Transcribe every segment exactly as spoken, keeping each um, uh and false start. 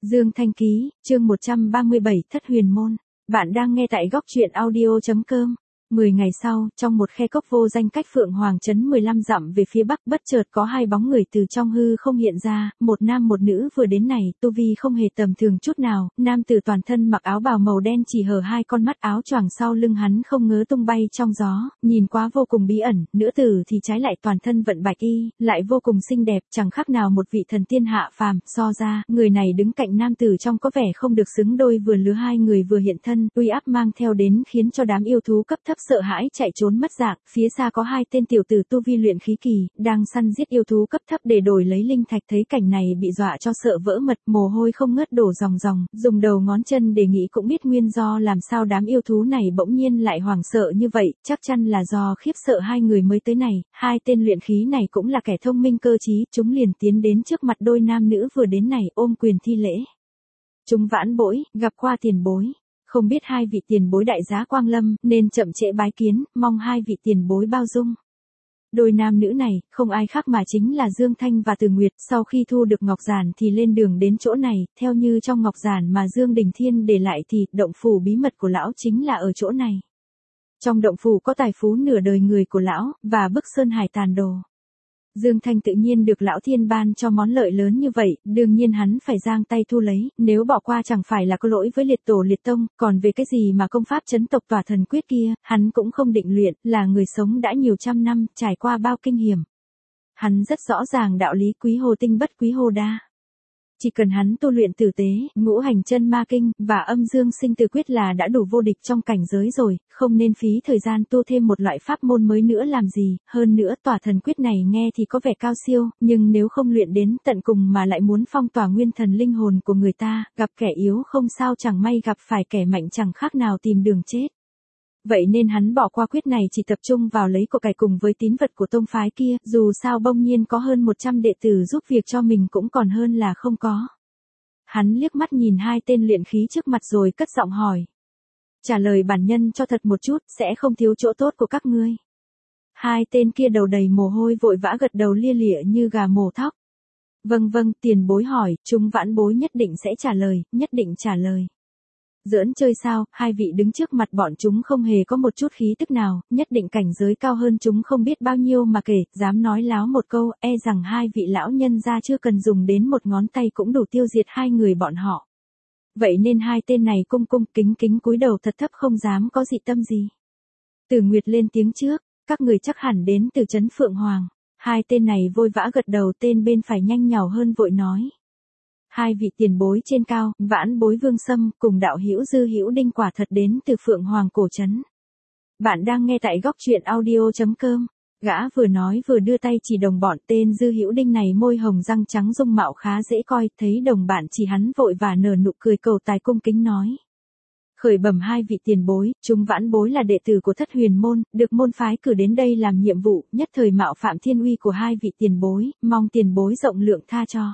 Dương Thanh Ký, chương một trăm ba mươi bảy, Thất Huyền Môn. Bạn đang nghe tại góc truyện audio chấm com. Mười ngày sau, trong một khe cốc vô danh cách Phượng Hoàng trấn mười lăm dặm về phía bắc, bất chợt có hai bóng người từ trong hư không hiện ra, một nam một nữ vừa đến này, tu vi không hề tầm thường chút nào, nam tử toàn thân mặc áo bào màu đen chỉ hở hai con mắt, áo choàng sau lưng hắn không ngớ tung bay trong gió, nhìn quá vô cùng bí ẩn, nữ tử thì trái lại toàn thân vận bạch y, lại vô cùng xinh đẹp, chẳng khác nào một vị thần tiên hạ phàm, so ra, người này đứng cạnh nam tử trong có vẻ không được xứng đôi, vừa lứa hai người vừa hiện thân, uy áp mang theo đến khiến cho đám yêu thú cấp thấp sợ hãi chạy trốn mất dạng, phía xa có hai tên tiểu tử tu vi luyện khí kỳ, đang săn giết yêu thú cấp thấp để đổi lấy linh thạch, thấy cảnh này bị dọa cho sợ vỡ mật, mồ hôi không ngớt đổ ròng ròng, dùng đầu ngón chân để nghĩ cũng biết nguyên do làm sao đám yêu thú này bỗng nhiên lại hoảng sợ như vậy, chắc chắn là do khiếp sợ hai người mới tới này, hai tên luyện khí này cũng là kẻ thông minh cơ trí, chúng liền tiến đến trước mặt đôi nam nữ vừa đến này, ôm quyền thi lễ. Chúng vãn bối, gặp qua tiền bối. Không biết hai vị tiền bối đại giá quang lâm, nên chậm trễ bái kiến, mong hai vị tiền bối bao dung. Đôi nam nữ này, không ai khác mà chính là Dương Thanh và Từ Nguyệt, sau khi thu được ngọc giản thì lên đường đến chỗ này, theo như trong ngọc giản mà Dương Đình Thiên để lại thì, động phủ bí mật của lão chính là ở chỗ này. Trong động phủ có tài phú nửa đời người của lão, và bức sơn hải tàn đồ. Dương Thanh tự nhiên được lão thiên ban cho món lợi lớn như vậy, đương nhiên hắn phải giang tay thu lấy, nếu bỏ qua chẳng phải là có lỗi với liệt tổ liệt tông, còn về cái gì mà công pháp chấn tộc tỏa thần quyết kia, hắn cũng không định luyện, là người sống đã nhiều trăm năm, trải qua bao kinh hiểm. Hắn rất rõ ràng đạo lý quý hồ tinh bất quý hồ đa. Chỉ cần hắn tu luyện tử tế, ngũ hành chân ma kinh, và âm dương sinh tử quyết là đã đủ vô địch trong cảnh giới rồi, không nên phí thời gian tu thêm một loại pháp môn mới nữa làm gì, hơn nữa tỏa thần quyết này nghe thì có vẻ cao siêu, nhưng nếu không luyện đến tận cùng mà lại muốn phong tỏa nguyên thần linh hồn của người ta, gặp kẻ yếu không sao chẳng may gặp phải kẻ mạnh chẳng khác nào tìm đường chết. Vậy nên hắn bỏ qua quyết này chỉ tập trung vào lấy của cải cùng với tín vật của tông phái kia, dù sao bỗng nhiên có hơn một trăm đệ tử giúp việc cho mình cũng còn hơn là không có. Hắn liếc mắt nhìn hai tên luyện khí trước mặt rồi cất giọng hỏi. Trả lời bản nhân cho thật một chút, sẽ không thiếu chỗ tốt của các ngươi. Hai tên kia đầu đầy mồ hôi vội vã gật đầu lia lịa như gà mổ thóc. Vâng vâng, tiền bối hỏi, chúng vãn bối nhất định sẽ trả lời, nhất định trả lời. Giỡn chơi sao, hai vị đứng trước mặt bọn chúng không hề có một chút khí tức nào, nhất định cảnh giới cao hơn chúng không biết bao nhiêu mà kể, dám nói láo một câu, e rằng hai vị lão nhân gia chưa cần dùng đến một ngón tay cũng đủ tiêu diệt hai người bọn họ. Vậy nên hai tên này cung cung kính kính cúi đầu thật thấp không dám có dị tâm gì. Từ Nguyệt lên tiếng trước, các người chắc hẳn đến từ trấn Phượng Hoàng. Hai tên này vội vã gật đầu, tên bên phải nhanh nhảu hơn vội nói. Hai vị tiền bối trên cao, vãn bối Vương Sâm, cùng đạo hữu Dư Hữu Đinh quả thật đến từ Phượng Hoàng cổ trấn. Bạn đang nghe tại góc truyện audio chấm com. Gã vừa nói vừa đưa tay chỉ đồng bọn, tên Dư Hữu Đinh này môi hồng răng trắng dung mạo khá dễ coi, thấy đồng bạn chỉ hắn vội và nở nụ cười cầu tài cung kính nói. Khởi bẩm hai vị tiền bối, chúng vãn bối là đệ tử của Thất Huyền Môn, được môn phái cử đến đây làm nhiệm vụ, nhất thời mạo phạm thiên uy của hai vị tiền bối, mong tiền bối rộng lượng tha cho.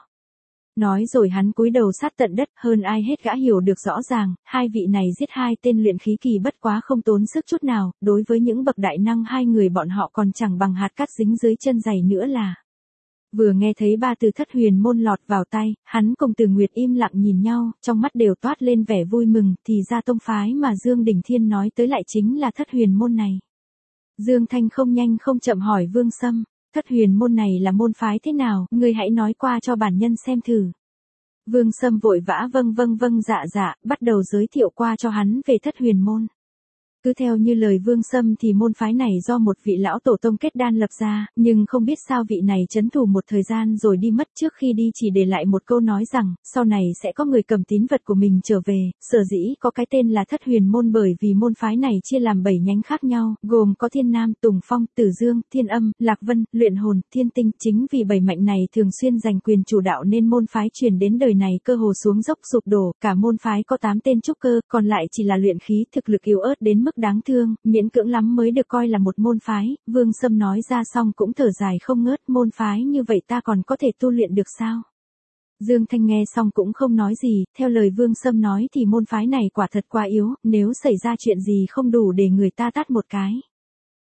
Nói rồi hắn cúi đầu sát tận đất, hơn ai hết gã hiểu được rõ ràng, hai vị này giết hai tên luyện khí kỳ bất quá không tốn sức chút nào, đối với những bậc đại năng hai người bọn họ còn chẳng bằng hạt cát dính dưới chân giày nữa là. Vừa nghe thấy ba từ Thất Huyền Môn lọt vào tay, hắn cùng Từ Nguyệt im lặng nhìn nhau, trong mắt đều toát lên vẻ vui mừng, thì ra tông phái mà Dương Đình Thiên nói tới lại chính là Thất Huyền Môn này. Dương Thanh không nhanh không chậm hỏi Vương Sâm. Thất Huyền Môn này là môn phái thế nào, ngươi hãy nói qua cho bản nhân xem thử. Vương Sâm vội vã vâng vâng vâng dạ dạ, bắt đầu giới thiệu qua cho hắn về Thất Huyền Môn. Cứ theo như lời Vương Sâm thì môn phái này do một vị lão tổ tông kết đan lập ra, nhưng không biết sao vị này trấn thủ một thời gian rồi đi mất, trước khi đi chỉ để lại một câu nói rằng, sau này sẽ có người cầm tín vật của mình trở về, sở dĩ có cái tên là Thất Huyền Môn bởi vì môn phái này chia làm bảy nhánh khác nhau, gồm có Thiên Nam, Tùng Phong, Tử Dương, Thiên Âm, Lạc Vân, Luyện Hồn, Thiên Tinh, chính vì bảy mạnh này thường xuyên giành quyền chủ đạo nên môn phái truyền đến đời này cơ hồ xuống dốc sụp đổ, cả môn phái có tám tên trúc cơ, còn lại chỉ là luyện khí, thực lực yếu ớt đến mức đáng thương, miễn cưỡng lắm mới được coi là một môn phái. Vương Sâm nói ra xong cũng thở dài không ngớt, môn phái như vậy ta còn có thể tu luyện được sao? Dương Thanh nghe xong cũng không nói gì, theo lời Vương Sâm nói thì môn phái này quả thật quá yếu, nếu xảy ra chuyện gì không đủ để người ta tát một cái.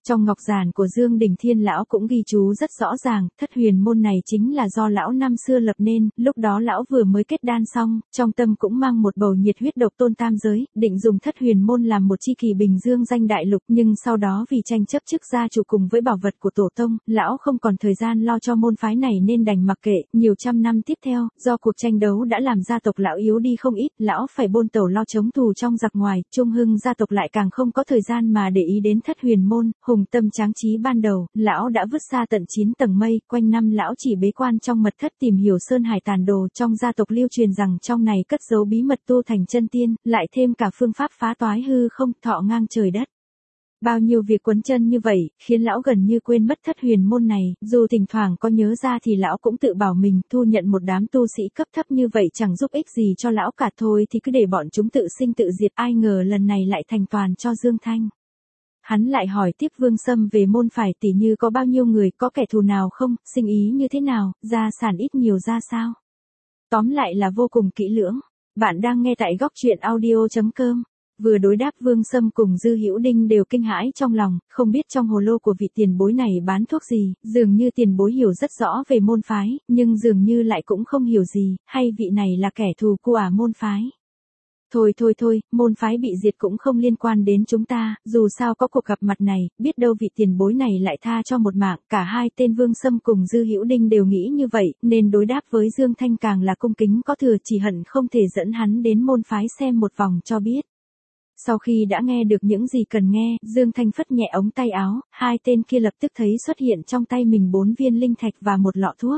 Trong ngọc giản của Dương Đình Thiên lão cũng ghi chú rất rõ ràng, thất huyền môn này chính là do lão năm xưa lập nên, lúc đó lão vừa mới kết đan xong, trong tâm cũng mang một bầu nhiệt huyết độc tôn tam giới, định dùng thất huyền môn làm một chi kỳ bình dương danh đại lục, nhưng sau đó vì tranh chấp chức gia chủ cùng với bảo vật của tổ tông, lão không còn thời gian lo cho môn phái này nên đành mặc kệ, nhiều trăm năm tiếp theo, do cuộc tranh đấu đã làm gia tộc lão yếu đi không ít, lão phải bôn tẩu lo chống tù trong giặc ngoài, Trung Hưng gia tộc lại càng không có thời gian mà để ý đến thất huyền môn, hùng tâm tráng trí ban đầu, lão đã vứt xa tận chín tầng mây, quanh năm lão chỉ bế quan trong mật thất tìm hiểu sơn hải tàn đồ, trong gia tộc lưu truyền rằng trong này cất giấu bí mật tu thành chân tiên, lại thêm cả phương pháp phá toái hư không, thọ ngang trời đất. Bao nhiêu việc quấn chân như vậy, khiến lão gần như quên mất thất huyền môn này, dù thỉnh thoảng có nhớ ra thì lão cũng tự bảo mình, thu nhận một đám tu sĩ cấp thấp như vậy chẳng giúp ích gì cho lão cả, thôi thì cứ để bọn chúng tự sinh tự diệt, ai ngờ lần này lại thành toàn cho Dương Thanh. Hắn lại hỏi tiếp Vương Sâm về môn phải, tỷ như có bao nhiêu người, có kẻ thù nào không, sinh ý như thế nào, gia sản ít nhiều ra sao. Tóm lại là vô cùng kỹ lưỡng. Bạn đang nghe tại góc truyện audio chấm com. Vừa đối đáp Vương Sâm cùng Dư Hữu Đinh đều kinh hãi trong lòng, không biết trong hồ lô của vị tiền bối này bán thuốc gì, dường như tiền bối hiểu rất rõ về môn phái, nhưng dường như lại cũng không hiểu gì, hay vị này là kẻ thù của à môn phái. Thôi thôi thôi, môn phái bị diệt cũng không liên quan đến chúng ta, dù sao có cuộc gặp mặt này, biết đâu vị tiền bối này lại tha cho một mạng, cả hai tên Vương Sâm cùng Dư Hữu Đinh đều nghĩ như vậy, nên đối đáp với Dương Thanh càng là cung kính có thừa, chỉ hận không thể dẫn hắn đến môn phái xem một vòng cho biết. Sau khi đã nghe được những gì cần nghe, Dương Thanh phất nhẹ ống tay áo, hai tên kia lập tức thấy xuất hiện trong tay mình bốn viên linh thạch và một lọ thuốc.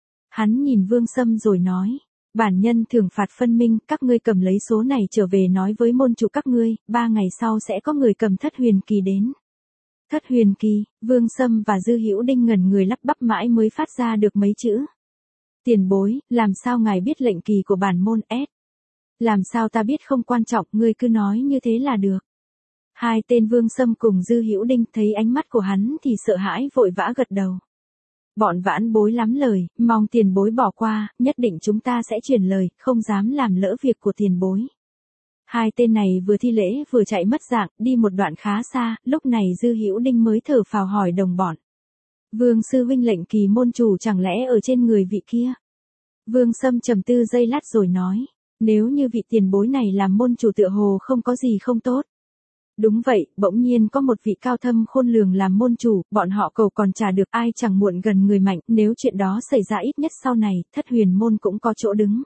Hắn nhìn Vương Sâm rồi nói. Bản nhân thưởng phạt phân minh, các ngươi cầm lấy số này trở về nói với môn chủ các ngươi, ba ngày sau sẽ có người cầm thất huyền kỳ đến. Thất huyền kỳ, Vương Sâm và Dư Hữu Đinh ngẩn người lắp bắp mãi mới phát ra được mấy chữ. Tiền bối, làm sao ngài biết lệnh kỳ của bản môn S? Làm sao ta biết không quan trọng, ngươi cứ nói như thế là được. Hai tên Vương Sâm cùng Dư Hữu Đinh thấy ánh mắt của hắn thì sợ hãi vội vã gật đầu. Bọn vãn bối lắm lời, mong tiền bối bỏ qua, nhất định chúng ta sẽ truyền lời, không dám làm lỡ việc của tiền bối. Hai tên này vừa thi lễ vừa chạy mất dạng, đi một đoạn khá xa, lúc này Dư Hữu Đinh mới thở phào hỏi đồng bọn. Vương sư huynh lệnh kỳ môn chủ chẳng lẽ ở trên người vị kia? Vương Sâm trầm tư giây lát rồi nói, nếu như vị tiền bối này làm môn chủ tựa hồ không có gì không tốt. Đúng vậy, bỗng nhiên có một vị cao thâm khôn lường làm môn chủ, bọn họ cầu còn trả được, ai chẳng muộn gần người mạnh, nếu chuyện đó xảy ra ít nhất sau này, thất huyền môn cũng có chỗ đứng.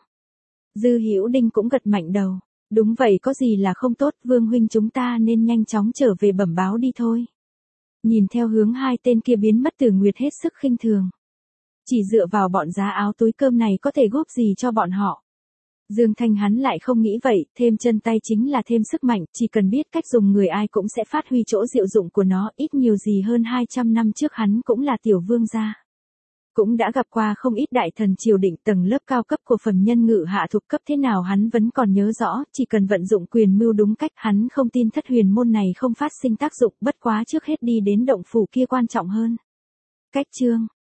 Dư Hữu Đinh cũng gật mạnh đầu. Đúng vậy, có gì là không tốt, Vương huynh chúng ta nên nhanh chóng trở về bẩm báo đi thôi. Nhìn theo hướng hai tên kia biến mất, Tử Nguyệt hết sức khinh thường. Chỉ dựa vào bọn giá áo túi cơm này có thể góp gì cho bọn họ. Dương Thanh hắn lại không nghĩ vậy, thêm chân tay chính là thêm sức mạnh, chỉ cần biết cách dùng người ai cũng sẽ phát huy chỗ diệu dụng của nó, ít nhiều gì hơn hai trăm năm trước hắn cũng là tiểu vương gia. Cũng đã gặp qua không ít đại thần triều định, tầng lớp cao cấp của phẩm nhân ngự hạ thuộc cấp thế nào hắn vẫn còn nhớ rõ, chỉ cần vận dụng quyền mưu đúng cách, hắn không tin thất huyền môn này không phát sinh tác dụng, bất quá trước hết đi đến động phủ kia quan trọng hơn. Cách chương